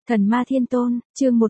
Thần Ma Thiên Tôn, chương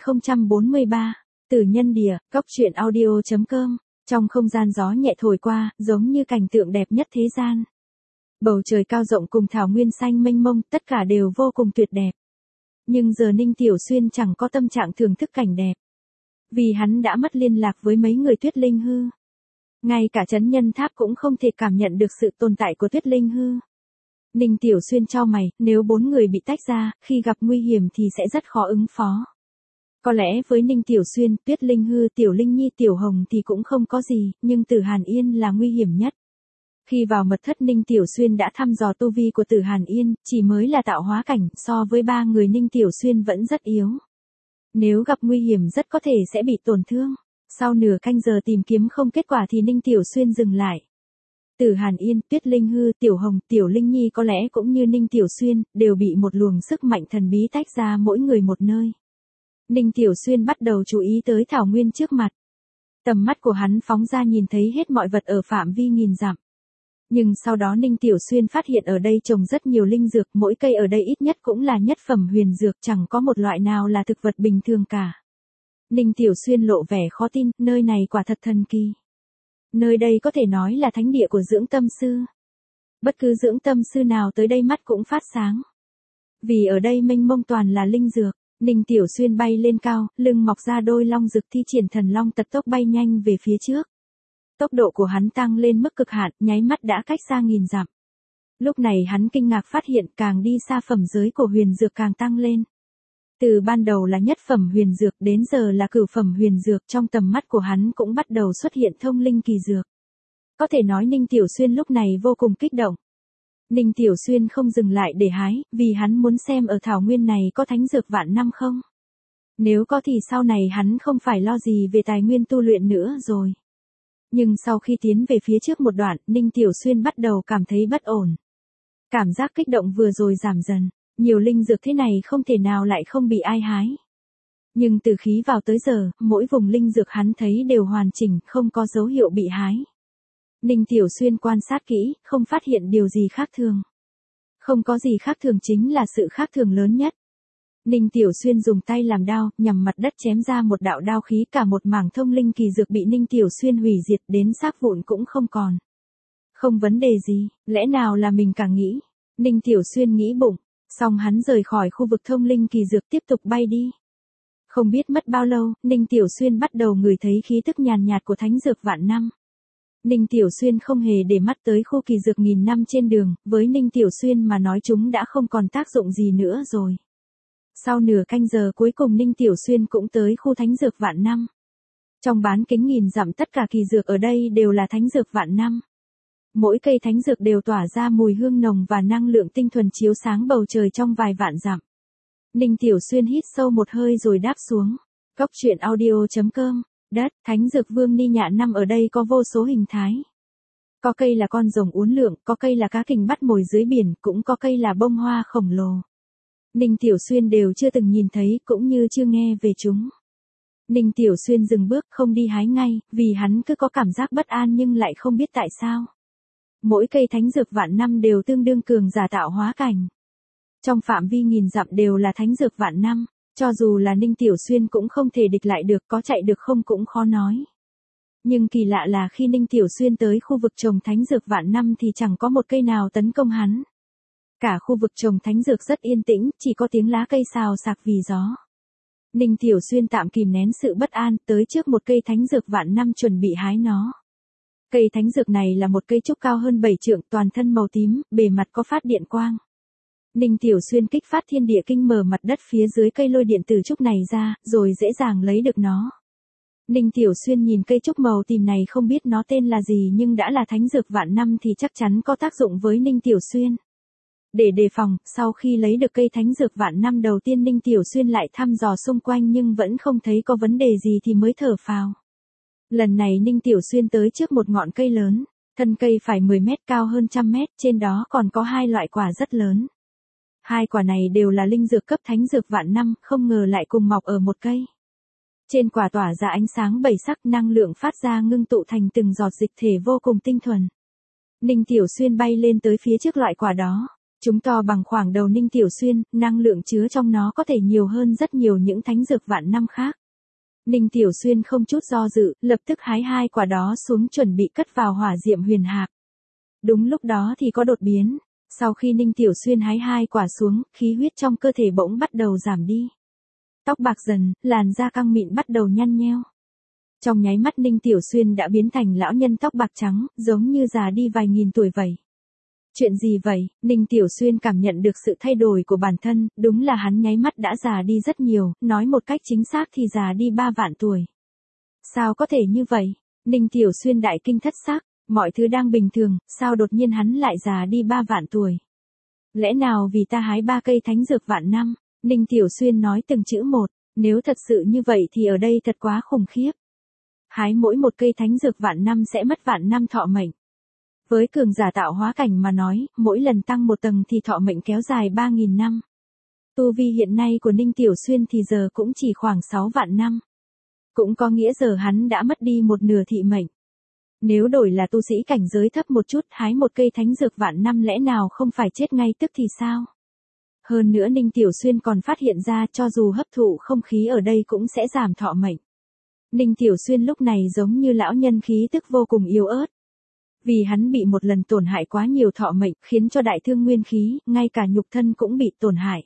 1043, Tử Nhân Địa, Cốc truyện audio.com, trong không gian gió nhẹ thổi qua, giống như cảnh tượng đẹp nhất thế gian. Bầu trời cao rộng cùng thảo nguyên xanh mênh mông, tất cả đều vô cùng tuyệt đẹp. Nhưng giờ Ninh Tiểu Xuyên chẳng có tâm trạng thưởng thức cảnh đẹp. Vì hắn đã mất liên lạc với mấy người Tuyết Linh Hư. Ngay cả Trấn Nhân Tháp cũng không thể cảm nhận được sự tồn tại của Tuyết Linh Hư. Ninh Tiểu Xuyên chau mày, nếu 4 người bị tách ra, khi gặp nguy hiểm thì sẽ rất khó ứng phó. Có lẽ với Ninh Tiểu Xuyên, Tuyết Linh Hư, Tiểu Linh Nhi, Tiểu Hồng thì cũng không có gì, nhưng Tử Hàn Yên là nguy hiểm nhất. Khi vào mật thất Ninh Tiểu Xuyên đã thăm dò tu vi của Tử Hàn Yên, chỉ mới là tạo hóa cảnh, so với 3 người Ninh Tiểu Xuyên vẫn rất yếu. Nếu gặp nguy hiểm rất có thể sẽ bị tổn thương. Sau nửa canh giờ tìm kiếm không kết quả thì Ninh Tiểu Xuyên dừng lại. Tử Hàn Yên, Tuyết Linh Hư, Tiểu Hồng, Tiểu Linh Nhi có lẽ cũng như Ninh Tiểu Xuyên, đều bị một luồng sức mạnh thần bí tách ra mỗi người một nơi. Ninh Tiểu Xuyên bắt đầu chú ý tới thảo nguyên trước mặt. Tầm mắt của hắn phóng ra nhìn thấy hết mọi vật ở phạm vi nghìn dặm. Nhưng sau đó Ninh Tiểu Xuyên phát hiện ở đây trồng rất nhiều linh dược, mỗi cây ở đây ít nhất cũng là nhất phẩm huyền dược, chẳng có một loại nào là thực vật bình thường cả. Ninh Tiểu Xuyên lộ vẻ khó tin, nơi này quả thật thần kỳ. Nơi đây có thể nói là thánh địa của dưỡng tâm sư. Bất cứ dưỡng tâm sư nào tới đây mắt cũng phát sáng. Vì ở đây mênh mông toàn là linh dược, Ninh Tiểu Xuyên bay lên cao, lưng mọc ra đôi long rực thi triển thần long tật tốc bay nhanh về phía trước. Tốc độ của hắn tăng lên mức cực hạn, nháy mắt đã cách xa nghìn dặm. Lúc này hắn kinh ngạc phát hiện càng đi xa phẩm giới của huyền dược càng tăng lên. Từ ban đầu là nhất phẩm huyền dược đến giờ là cửu phẩm huyền dược, trong tầm mắt của hắn cũng bắt đầu xuất hiện thông linh kỳ dược. Có thể nói Ninh Tiểu Xuyên lúc này vô cùng kích động. Ninh Tiểu Xuyên không dừng lại để hái, vì hắn muốn xem ở thảo nguyên này có thánh dược vạn năm không. Nếu có thì sau này hắn không phải lo gì về tài nguyên tu luyện nữa rồi. Nhưng sau khi tiến về phía trước một đoạn, Ninh Tiểu Xuyên bắt đầu cảm thấy bất ổn. Cảm giác kích động vừa rồi giảm dần. Nhiều linh dược thế này không thể nào lại không bị ai hái. Nhưng từ khí vào tới giờ, mỗi vùng linh dược hắn thấy đều hoàn chỉnh, không có dấu hiệu bị hái. Ninh Tiểu Xuyên quan sát kỹ, không phát hiện điều gì khác thường. Không có gì khác thường chính là sự khác thường lớn nhất. Ninh Tiểu Xuyên dùng tay làm đao, nhằm mặt đất chém ra một đạo đao khí, cả một mảng thông linh kỳ dược bị Ninh Tiểu Xuyên hủy diệt đến xác vụn cũng không còn. Không vấn đề gì, lẽ nào là mình càng nghĩ. Ninh Tiểu Xuyên nghĩ bụng. Xong hắn rời khỏi khu vực thông linh kỳ dược tiếp tục bay đi. Không biết mất bao lâu, Ninh Tiểu Xuyên bắt đầu ngửi thấy khí tức nhàn nhạt của thánh dược vạn năm. Ninh Tiểu Xuyên không hề để mắt tới khu kỳ dược nghìn năm trên đường, với Ninh Tiểu Xuyên mà nói chúng đã không còn tác dụng gì nữa rồi. Sau nửa canh giờ cuối cùng Ninh Tiểu Xuyên cũng tới khu thánh dược vạn năm. Trong bán kính nghìn dặm tất cả kỳ dược ở đây đều là thánh dược vạn năm. Mỗi cây thánh dược đều tỏa ra mùi hương nồng và năng lượng tinh thuần chiếu sáng bầu trời trong vài vạn dặm. Ninh Tiểu Xuyên hít sâu một hơi rồi đáp xuống. Cốc truyện audio.com, đất, thánh dược vương ni nhạ năm ở đây có vô số hình thái. Có cây là con rồng uốn lượn, có cây là cá kình bắt mồi dưới biển, cũng có cây là bông hoa khổng lồ. Ninh Tiểu Xuyên đều chưa từng nhìn thấy, cũng như chưa nghe về chúng. Ninh Tiểu Xuyên dừng bước không đi hái ngay, vì hắn cứ có cảm giác bất an nhưng lại không biết tại sao. Mỗi cây thánh dược vạn năm đều tương đương cường giả tạo hóa cảnh. Trong phạm vi nghìn dặm đều là thánh dược vạn năm, cho dù là Ninh Tiểu Xuyên cũng không thể địch lại được, có chạy được không cũng khó nói. Nhưng kỳ lạ là khi Ninh Tiểu Xuyên tới khu vực trồng thánh dược vạn năm thì chẳng có một cây nào tấn công hắn. Cả khu vực trồng thánh dược rất yên tĩnh, chỉ có tiếng lá cây xào xạc vì gió. Ninh Tiểu Xuyên tạm kìm nén sự bất an, tới trước một cây thánh dược vạn năm chuẩn bị hái nó. Cây thánh dược này là một cây trúc cao hơn 7 trượng, toàn thân màu tím, bề mặt có phát điện quang. Ninh Tiểu Xuyên kích phát thiên địa kinh mở mặt đất phía dưới cây lôi điện từ trúc này ra, rồi dễ dàng lấy được nó. Ninh Tiểu Xuyên nhìn cây trúc màu tím này không biết nó tên là gì nhưng đã là thánh dược vạn năm thì chắc chắn có tác dụng với Ninh Tiểu Xuyên. Để đề phòng, sau khi lấy được cây thánh dược vạn năm đầu tiên Ninh Tiểu Xuyên lại thăm dò xung quanh nhưng vẫn không thấy có vấn đề gì thì mới thở phào. Lần này Ninh Tiểu Xuyên tới trước một ngọn cây lớn, thân cây phải 10 mét cao hơn 100 mét, trên đó còn có 2 loại quả rất lớn. 2 quả này đều là linh dược cấp thánh dược vạn năm, không ngờ lại cùng mọc ở một cây. Trên quả tỏa ra ánh sáng 7 sắc, năng lượng phát ra ngưng tụ thành từng giọt dịch thể vô cùng tinh thuần. Ninh Tiểu Xuyên bay lên tới phía trước loại quả đó. Chúng to bằng khoảng đầu Ninh Tiểu Xuyên, năng lượng chứa trong nó có thể nhiều hơn rất nhiều những thánh dược vạn năm khác. Ninh Tiểu Xuyên không chút do dự, lập tức hái 2 quả đó xuống chuẩn bị cất vào hỏa diệm huyền hạp. Đúng lúc đó thì có đột biến. Sau khi Ninh Tiểu Xuyên hái 2 quả xuống, khí huyết trong cơ thể bỗng bắt đầu giảm đi. Tóc bạc dần, làn da căng mịn bắt đầu nhăn nheo. Trong nháy mắt Ninh Tiểu Xuyên đã biến thành lão nhân tóc bạc trắng, giống như già đi vài nghìn tuổi vậy. Chuyện gì vậy? Ninh Tiểu Xuyên cảm nhận được sự thay đổi của bản thân, đúng là hắn nháy mắt đã già đi rất nhiều, nói một cách chính xác thì già đi 3 vạn tuổi. Sao có thể như vậy? Ninh Tiểu Xuyên đại kinh thất sắc, mọi thứ đang bình thường, sao đột nhiên hắn lại già đi 3 vạn tuổi? Lẽ nào vì ta hái 3 cây thánh dược vạn năm? Ninh Tiểu Xuyên nói từng chữ một, nếu thật sự như vậy thì ở đây thật quá khủng khiếp. Hái mỗi một cây thánh dược vạn năm sẽ mất vạn năm thọ mệnh. Với cường giả tạo hóa cảnh mà nói, mỗi lần tăng một tầng thì thọ mệnh kéo dài 3.000 năm. Tu vi hiện nay của Ninh Tiểu Xuyên thì giờ cũng chỉ khoảng 6 vạn năm. Cũng có nghĩa giờ hắn đã mất đi một nửa thị mệnh. Nếu đổi là tu sĩ cảnh giới thấp một chút hái một cây thánh dược vạn năm lẽ nào không phải chết ngay tức thì sao? Hơn nữa Ninh Tiểu Xuyên còn phát hiện ra cho dù hấp thụ không khí ở đây cũng sẽ giảm thọ mệnh. Ninh Tiểu Xuyên lúc này giống như lão nhân khí tức vô cùng yếu ớt. Vì hắn bị một lần tổn hại quá nhiều thọ mệnh khiến cho đại thương nguyên khí, ngay cả nhục thân cũng bị tổn hại.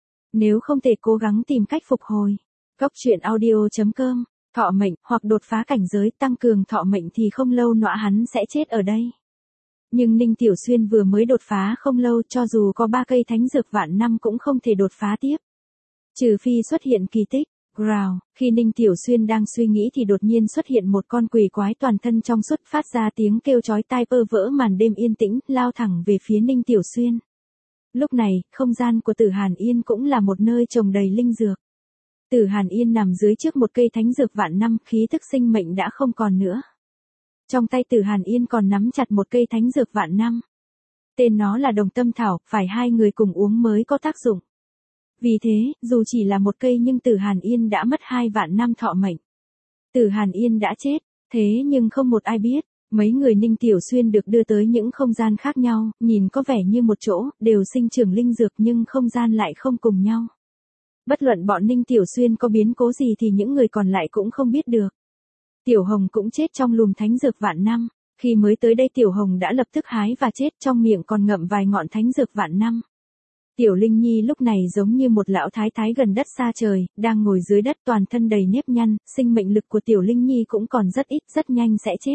Nếu không thể cố gắng tìm cách phục hồi. Góc truyện audio.com, thọ mệnh hoặc đột phá cảnh giới tăng cường thọ mệnh thì không lâu nữa hắn sẽ chết ở đây. Nhưng Ninh Tiểu Xuyên vừa mới đột phá không lâu cho dù có 3 cây thánh dược vạn năm cũng không thể đột phá tiếp. Trừ phi xuất hiện kỳ tích. Growl, khi Ninh Tiểu Xuyên đang suy nghĩ thì đột nhiên xuất hiện một con quỷ quái toàn thân trong suốt phát ra tiếng kêu chói tai vỡ vỡ màn đêm yên tĩnh, lao thẳng về phía Ninh Tiểu Xuyên. Lúc này, không gian của Tử Hàn Yên cũng là một nơi trồng đầy linh dược. Tử Hàn Yên nằm dưới trước một cây thánh dược vạn năm, khí tức sinh mệnh đã không còn nữa. Trong tay Tử Hàn Yên còn nắm chặt một cây thánh dược vạn năm. Tên nó là Đồng Tâm Thảo, phải 2 người cùng uống mới có tác dụng. Vì thế, dù chỉ là một cây nhưng Tử Hàn Yên đã mất 2 vạn năm thọ mệnh. Tử Hàn Yên đã chết, thế nhưng không một ai biết, mấy người Ninh Tiểu Xuyên được đưa tới những không gian khác nhau, nhìn có vẻ như một chỗ, đều sinh trưởng linh dược nhưng không gian lại không cùng nhau. Bất luận bọn Ninh Tiểu Xuyên có biến cố gì thì những người còn lại cũng không biết được. Tiểu Hồng cũng chết trong lùm thánh dược vạn năm, khi mới tới đây Tiểu Hồng đã lập tức hái và chết trong miệng còn ngậm vài ngọn thánh dược vạn năm. Tiểu Linh Nhi lúc này giống như một lão thái thái gần đất xa trời, đang ngồi dưới đất toàn thân đầy nếp nhăn, sinh mệnh lực của Tiểu Linh Nhi cũng còn rất ít, rất nhanh sẽ chết.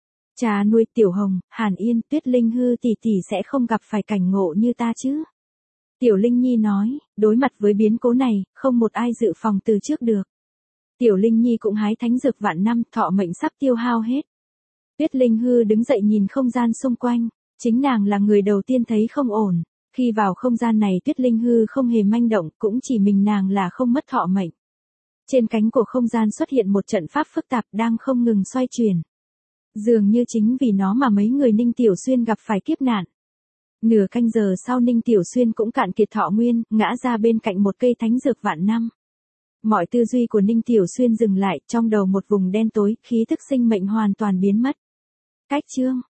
Cha nuôi Tiểu Hồng, Hàn Yên, Tuyết Linh Hư tỷ tỷ sẽ không gặp phải cảnh ngộ như ta chứ. Tiểu Linh Nhi nói, đối mặt với biến cố này, không một ai dự phòng từ trước được. Tiểu Linh Nhi cũng hái thánh dược vạn năm, thọ mệnh sắp tiêu hao hết. Tuyết Linh Hư đứng dậy nhìn không gian xung quanh, chính nàng là người đầu tiên thấy không ổn. Khi vào không gian này Tuyết Linh Hư không hề manh động, cũng chỉ mình nàng là không mất thọ mệnh. Trên cánh của không gian xuất hiện một trận pháp phức tạp đang không ngừng xoay chuyển. Dường như chính vì nó mà mấy người Ninh Tiểu Xuyên gặp phải kiếp nạn. Nửa canh giờ sau Ninh Tiểu Xuyên cũng cạn kiệt thọ nguyên, ngã ra bên cạnh một cây thánh dược vạn năm. Mọi tư duy của Ninh Tiểu Xuyên dừng lại, trong đầu một vùng đen tối, khí thức sinh mệnh hoàn toàn biến mất. Cách chương